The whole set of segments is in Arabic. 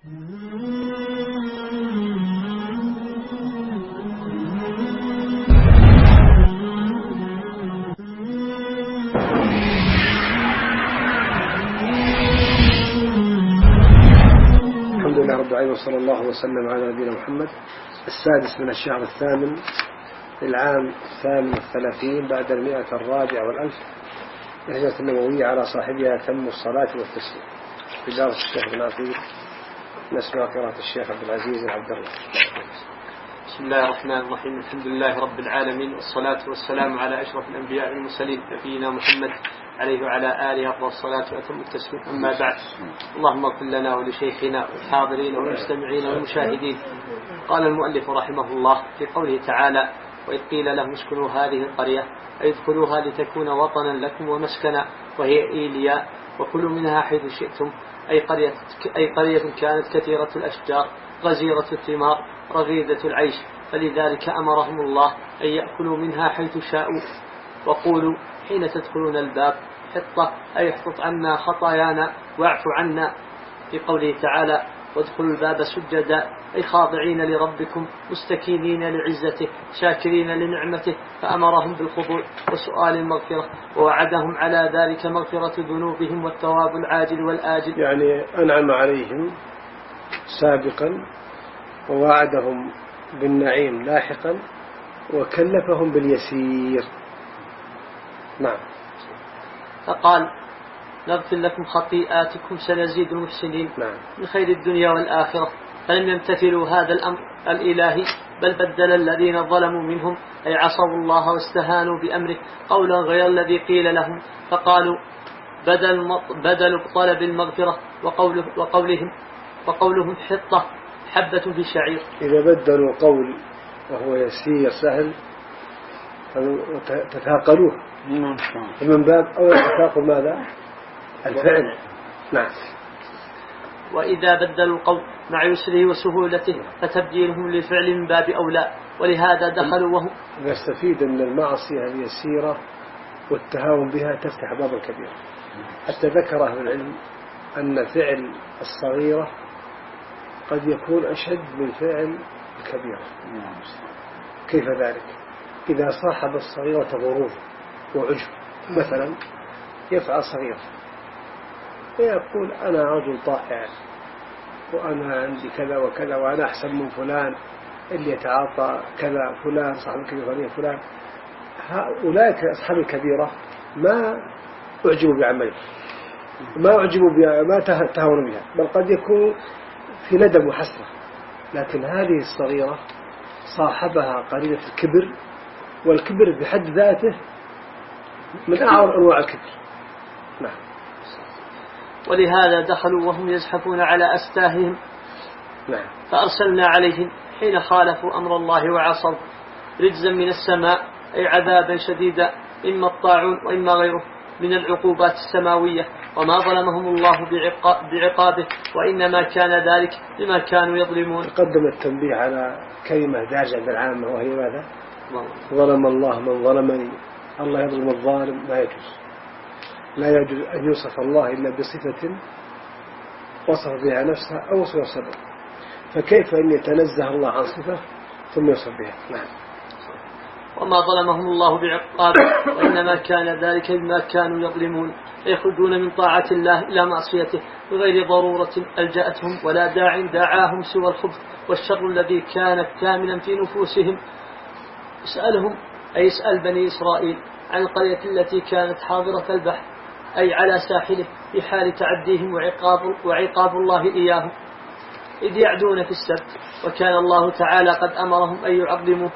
الحمد لله رب العالمين، وصلى الله وسلم على نبينا محمد. السادس من الشهر الثامن العام 38 بعد 104 الهجرة النبوية، على صاحبها تم الصلاة والتسليم. بدارة الشيخ بن عثير. نسمع قراءة الشيخ عبد العزيز بن عبد الله. بسم الله الرحمن الرحيم. الحمد لله رب العالمين، والصلاة والسلام على أشرف الأنبياء والمرسلين نبينا محمد عليه وعلى آله أفضل الصلاة وأتم التسليم. أما بعد، اللهم اغفر لنا ولشيخنا والحاضرين والمستمعين والمشاهدين. قال المؤلف رحمه الله في قوله تعالى: وإذ قيل لهم اسكنوا هذه القرية أي ادخلوها لتكون وطنا لكم ومسكنا وهي إيلياء وكلوا منها حيث شئتم، أي قرية كانت كثيرة الأشجار غزيرة الثمار رغيدة العيش، فلذلك أمرهم الله أن يأكلوا منها حيث شاءوا. وقولوا حين تدخلون الباب حطة أي احطط عنا خطايانا واعف عنا، في قوله تعالى: وادخلوا الباب سجدا أي خاضعين لربكم مستكينين لعزته شاكرين لنعمته، فأمرهم بالخضوع وسؤال المغفرة، ووعدهم على ذلك مغفرة ذنوبهم والثواب العاجل والآجل، يعني أنعم عليهم سابقا ووعدهم بالنعيم لاحقا وكلفهم باليسير. نعم. فقال: نغفر لكم خطيئاتكم سنزيد المحسنين. نعم. من خير الدنيا والآخرة. فلم يمتثلوا هذا الأمر الإلهي، بل بدل الذين ظلموا منهم أي عصوا الله واستهانوا بأمره قولا غير الذي قيل لهم، فقالوا بدل طلب المغفرة وقولهم حطة حبة في شعير. إذا بدلوا قول وهو يسير سهل تثاقلوه من باب أو تثاقل ماذا؟ الفعل. نعم. وإذا بدلوا القول مع يسره وسهولته فتبديلهم للفعل من باب أولى، ولهذا دخلوا وهم. نستفيد أن المعصية اليسيرة والتهاون بها تفتح باب الكبيرة، حتى ذكر أهل العلم أن فعل الصغيرة قد يكون أشد من فعل الكبيرة. كيف ذلك؟ إذا صاحب الصغيرة غرور وعجب، مثلا يفعل صغيرة ويقول أنا رجل طائع وأنا عندي كذا وكذا وأنا أحسن من فلان اللي يتعاطى كذا، فلان صاحب الكبيرة فلان. أولئك أصحاب الكبيرة ما أعجبوا بعمله، ما أعجبوا بها، ما تهاونوا بها، بل قد يكون في ندم وحسرة. لكن هذه الصغيرة صاحبها قرينة الكبر، والكبر بحد ذاته من أعظم أنواع الكبر. نعم. ولهذا دخلوا وهم يزحفون على أستاههم. نعم. فأرسلنا عليهم حين خالفوا أمر الله وعصوا رجزا من السماء أي عذابا شديدا، إما الطاعون وإما غيره من العقوبات السماوية، وما ظلمهم الله بعقابه، وإنما كان ذلك بما كانوا يظلمون. قدم التنبيه على كلمة دارجة عند العامة، وهي ماذا؟ ظلم الله من ظلمني. الله يظلم الظالم لا يجوز، لا يجوز أن يوصف الله إلا بصفة وصف بها نفسه أو وصف صفة، فكيف أن يتنزه الله عن صفة ثم يوصف بها؟ نعم. وما ظلمهم الله بعقابه، وإنما كان ذلك بما كانوا يظلمون، يخرجون من طاعة الله إلى معصيته بغير ضرورة ألجأتهم ولا داع داعاهم سوى الخبث والشر الذي كان كاملا في نفوسهم. اسألهم أي اسأل بني إسرائيل عن القرية التي كانت حاضرة البحر أي على ساحله في حال تعديهم وعقاب الله إياهم، إذ يعدون في السبت، وكان الله تعالى قد أمرهم أن يعظموه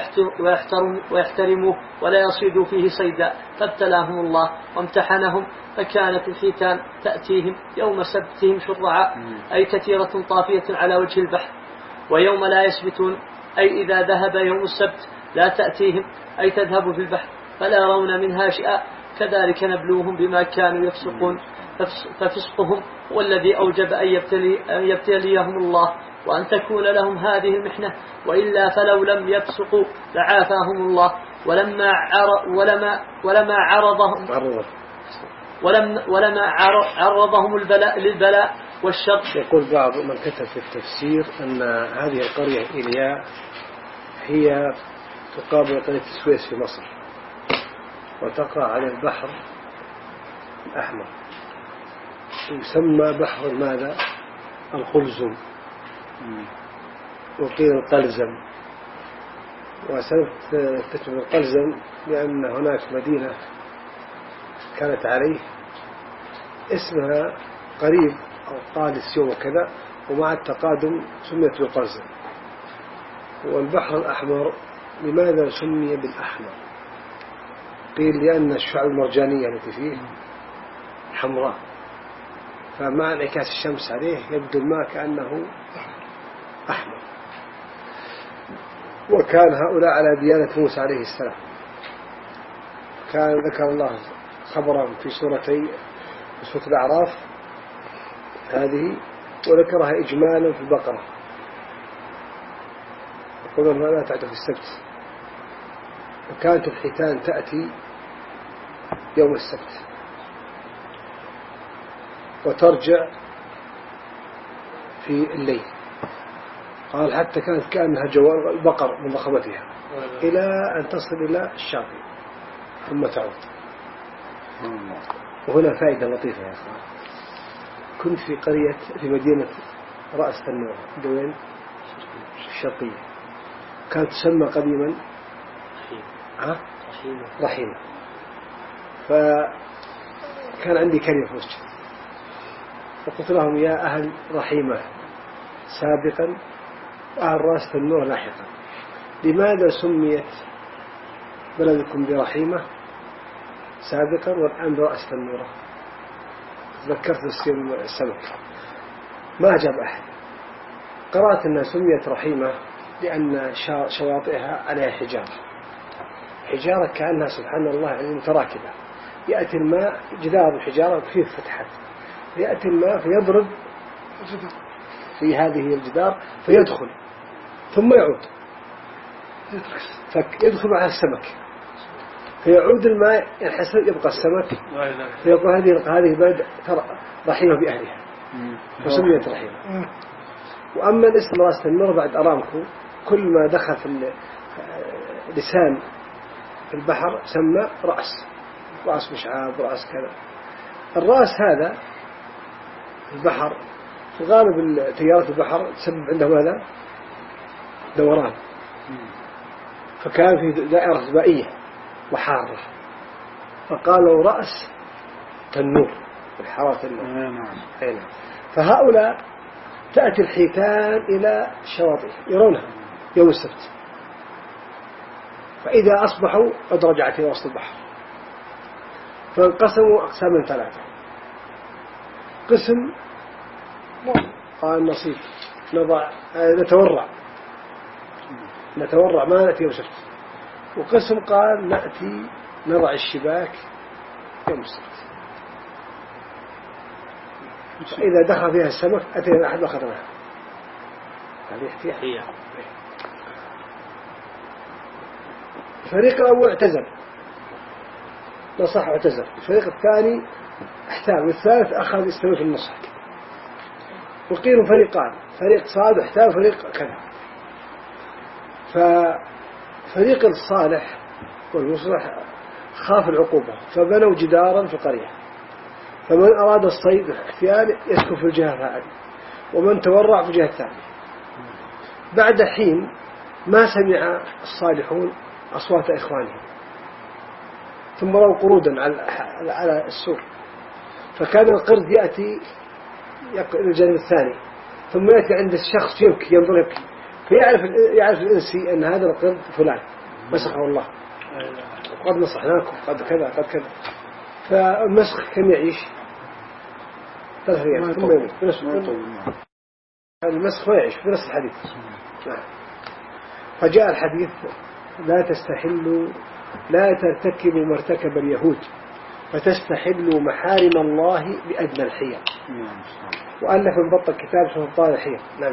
ويحترموه ولا يصيدوا فيه صيدا، فابتلاهم الله وامتحنهم، فكانت الحيتان تأتيهم يوم سبتهم شرعا أي كثيرة طافية على وجه البحر، ويوم لا يسبتون أي إذا ذهب يوم السبت لا تأتيهم أي تذهب في البحر فلا يرون منها شيئا، كذلك نبلوهم بما كانوا يفسقون، ففسقهم هو الذي أوجب أن يبتليهم الله وأن تكون لهم هذه المحنة، وإلا فلو لم يفسقوا لعافاهم الله ولما عرضهم للبلاء والشرط. يقول بعض من كتب في التفسير أن هذه القرية إيلياء هي تقابل قرية السويس في مصر، وتقع على البحر الأحمر، يسمى بحر ماذا؟ القلزم، وقيل القلزم. وسبب تسمى القلزم لأن هناك مدينة كانت عليه اسمها قريب أو قادس يوم وكذا، ومع التقادم سميت بالقلزم. والبحر الأحمر لماذا سمي بالأحمر؟ قيل لأن الشعاب المرجانية التي فيه حمراء، فمع انعكاس الشمس عليه يبدو الماء كأنه أحمر. وكان هؤلاء على ديانة موسى عليه السلام. كان ذكر الله خبرا في سورة الأعراف هذه، وذكرها إجمالا في البقرة، يقولون لا تعد في السبت. وكانت الحيتان تأتي يوم السبت وترجع في الليل. قال حتى كانت كأنها جوار البقر من ضخمتها إلى أن تصل إلى الشاطئ ثم تعود. وهنا فائدة لطيفة يا أخوان. كنت في قرية في مدينة رأس تنور دوين الشرقية، كانت تسمى قديما رحيمة. فكان عندي كلمة في مسجد، فقلت لهم يا أهل رحيمة سابقا وأهل رأس تنور لاحقا، لماذا سميت بلدكم برحيمة سابقا والآن برأس تنورة؟ تذكرت السمك، ما أجاب أحد. قرأت أنها سميت رحيمة لأن شواطئها عليها حجارة كأنها سبحان الله يعني متراكبة. يأتي الماء، جدار الحجارة فيه فتحات، يأتي الماء فيضرب في هذه الجدار فيدخل ثم يعود، فيدخل مع السمك فيعود الماء ينحسر، يبقى السمك، فيقول هذه بلد رحيمة بأهلها وسميت رحيمة. وأما الاسم رأس تنور بعد أرامكو، كل ما دخل في لسان البحر سمى رأس مشعاب، رأس كذا. الرأس هذا البحر في غالب تيارات البحر تسبب عنده ماذا؟ دوران، فكان في دائرة هبائية وحارة، فقالوا رأس تنور الحرارة النور. فهؤلاء تأتي الحيتان إلى الشواطئ يرونها يوم السبت، فإذا أصبحوا قد رجعت إلى وسط البحر. فانقسموا أقساما 3. قسم قال نصيب نتورع ما نأتي يوم السبت، وقسم قال نأتي نضع الشباك يوم السبت، فإذا دخل فيها السمك أتينا أحد وأخذناها. هذه احتياط. الفريق الأول اعتزل، نصح واعتزل. الفريق الثاني احتال، والثالث أخذ يستوي في النصح. وقيلوا فريقان، فريق صاد احتال وفريق كذا. ففريق الصالح والمصلح خاف العقوبة، فبنوا جدارا في القرية، فمن أراد الصيد الاحتيال يسكن في الجهة هذه، ومن تورع في الجهة الثانية. بعد حين ما سمع الصالحون أصوات إخوانهم، ثم رأوا قرودا على السور، فكان القرد يأتي إلى الجانب الثاني، ثم يأتي عند الشخص يبكي ينظر يبكي، فيعرف الإنسي أن هذا القرد فلان مسخه الله، قد نصحناكم قد كذا قد كذا. فالمسخ كم يعيش 3 أيام ثم يموت. المسخ ما يعيش بنفس الحديث. فجاء الحديث لا ترتكبوا ما ارتكب اليهود فتستحلوا محارم الله بأدنى الحيل. وألف البطل كتاب اسمه أبطال الحيل. نعم.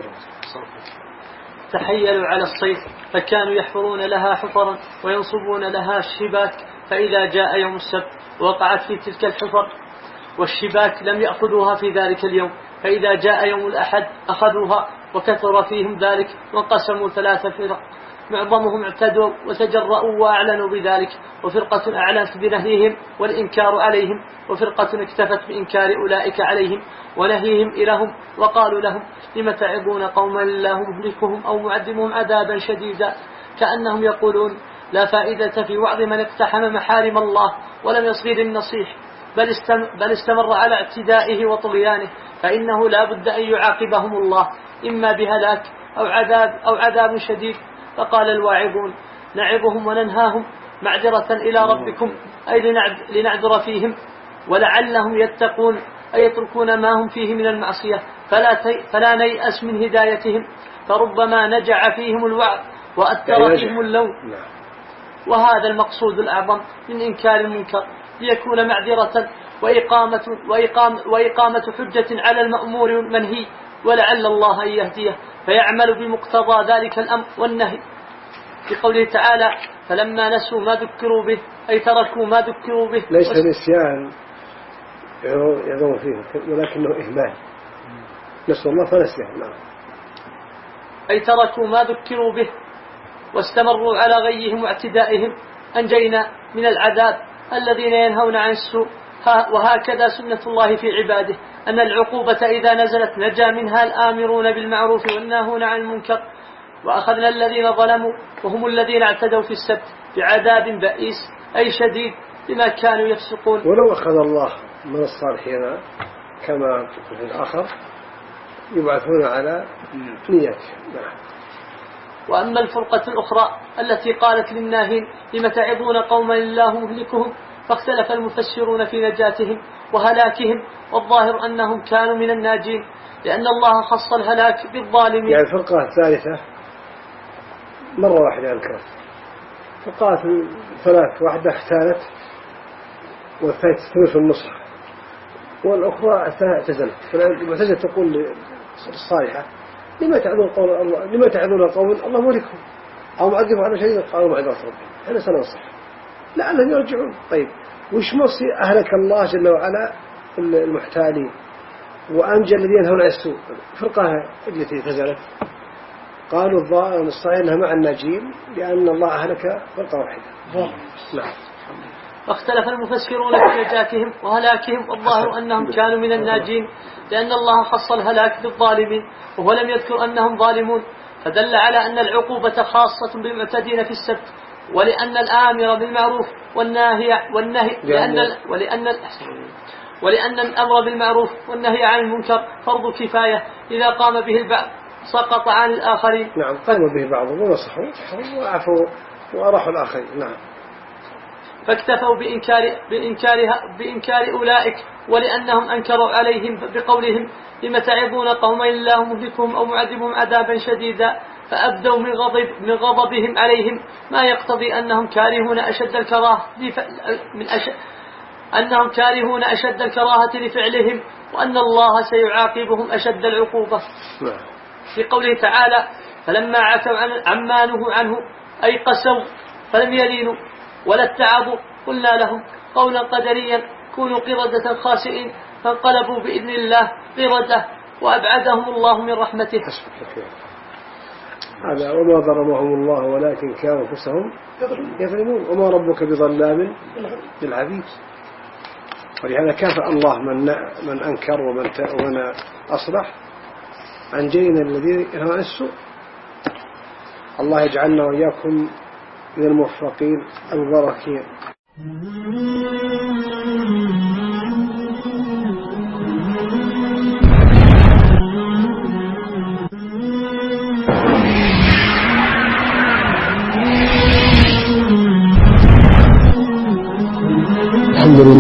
تحيلوا على الصيد، فكانوا يحفرون لها حفرا وينصبون لها الشباك، فإذا جاء يوم السبت وقعت في تلك الحفر والشباك لم يأخذوها في ذلك اليوم، فإذا جاء يوم الأحد أخذوها، وكثر فيهم ذلك وانقسموا 3 فرق، معظمهم اعتدوا وتجرؤوا وأعلنوا بذلك، وفرقة أعلنت بنهيهم والإنكار عليهم، وفرقة اكتفت بإنكار أولئك عليهم ونهيهم إليهم، وقالوا لهم لم تعظون قوما الله مهلكهم أو معذبهم عذابا شديدا، كأنهم يقولون لا فائدة في وعظ من اقتحم محارم الله ولم يصغي للنصيح، بل استمر على اعتدائه وطغيانه، فإنه لا بد أن يعاقبهم الله إما بهلاك أو عذاب شديد. فقال الواعظون نعظهم وننهاهم معذرة إلى ربكم، أي لنعذر فيهم ولعلهم يتقون، أي يتركون ما هم فيه من المعصية، فلا نيأس من هدايتهم، فربما نجع فيهم الوعظ وأثر فيهم اللوم. وهذا المقصود الأعظم من إنكار المنكر، ليكون معذرة وإقامة حجة على المأمور والمنهي، ولعل الله أن يهديه فيعمل بمقتضى ذلك الأمر والنهي. في قوله تعالى فلما نسوا ما ذكروا به، أي تركوا ما ذكروا به. ليس نسيان يضم فيه، ولكنه إهمال، نسوا الله فنسيهم، أي تركوا ما ذكروا به واستمروا على غيهم واعتدائهم، أنجينا من العذاب الذين ينهون عن السوء. وهكذا سنة الله في عباده، أن العقوبة إذا نزلت نجا منها الآمرون بالمعروف والناهون عن المنكر. وأخذنا الذين ظلموا وهم الذين اعتدوا في السبت بعذاب بئيس، أي شديد، بما كانوا يفسقون. ولو أخذ الله من الصالحين كما في الآخر يبعثون على نياتهم. وأما الفرقة الأخرى التي قالت للناهين لم تعظون قوما الله مهلكهم، فاختلف المفسرون في نجاتهم وهلاكهم، والظاهر أنهم كانوا من الناجين، لأن الله خص الهلاك بالظالمين. يعني الفرقة الثالثة مرة واحدة أنكرت، فرقات 3 واحدة اختالت والثالثة تستمر في النصح، والأخرى اعتزلت. فالمعتزلة تقول للصالحة لما تعذون قوما الله مهلكهم أو معذبهم على شيء، قالوا معذرة ربهم أنا سننصح لعلهم يرجعون. طيب وش مصي أهلك الله جل وعلا المحتالين وأنجى الذين ينهون عن السوء؟ فرقة التي اعتزلت قالوا الصحيح أنها مع الناجين لأن الله أهلك فرقة واحدة. نعم. فاختلف المفسرون في نجاتهم وهلاكهم، والظاهر أنهم كانوا من الناجين، لأن الله خص الهلاك بالظالمين وهو لم يذكر أنهم ظالمون، فدل على أن العقوبة خاصة بالمعتدين في السبت، ولأن الآمر بالمعروف والنهي ولأن الأمر بالمعروف والنهي عن المنكر فرض كفاية، إذا قام به البعض سقط عن الآخرين. نعم، قام به بعضهم ونصحوا وعفوا وأراحوا الآخرين. نعم. فاكتفوا بإنكار أولئك، ولأنهم أنكروا عليهم بقولهم لم تعظون قوما الله مهلكهم أو معذبهم عذابا شديدا، فأبدوا من غضبهم عليهم ما يقتضي أنهم كارهون أشد الكراهة لفعلهم، وأن الله سيعاقبهم أشد العقوبة. في قوله تعالى فلما عتوا عما نهوا عنه، أي قسوا فلم يلينوا ولا اتعظوا، قلنا لهم قولا قدريا كونوا قردة خاسئين، فانقلبوا بإذن الله قردة وأبعدهم الله من رحمته. هذا وما ظلمهم الله ولكن كانوا أنفسهم يظلمون، وما ربك بظلام للعبيد. ولهذا كافأ الله من أنكر ومن أصلح، أنجينا الذين ينهون عن السوء. الله يجعلنا وإياكم من الموفقين المباركين.